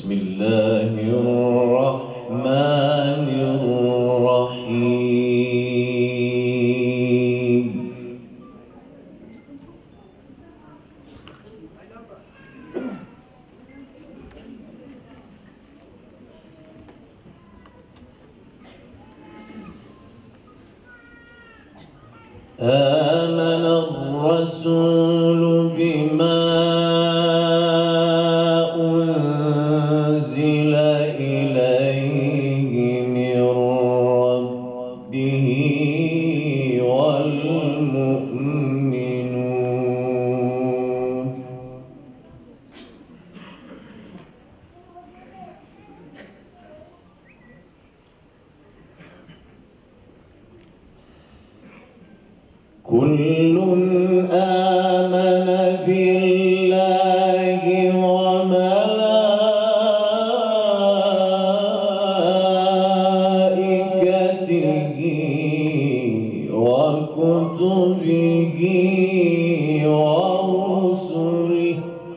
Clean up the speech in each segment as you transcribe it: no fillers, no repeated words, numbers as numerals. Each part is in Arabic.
بسم الله الرحمن الرحيم. آمن الرسول بما أنزل إليه من ربه والمؤمنون كل آمن بالله وملائكته وكتبه ورسله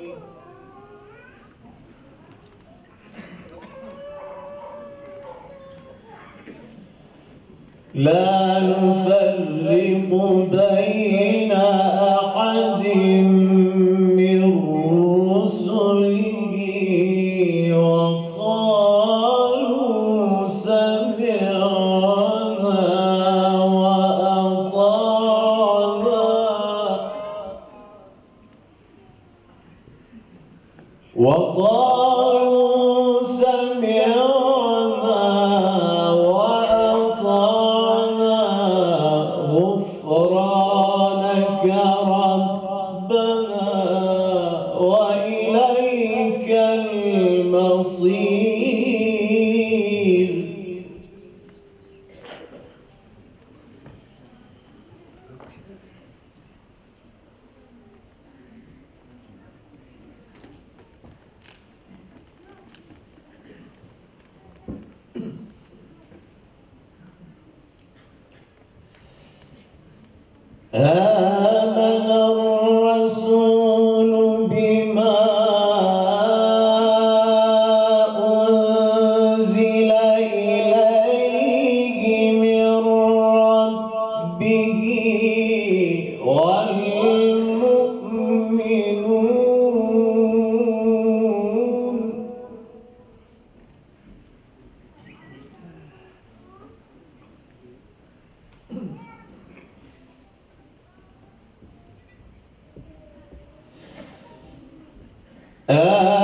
لا نفرق بين أحد من رسله وقالوا سمعنا وأطعنا غفرانك ربنا وإليك المصير. آمن الرسول بما أنزل إليه من ربه والمؤمنون آمن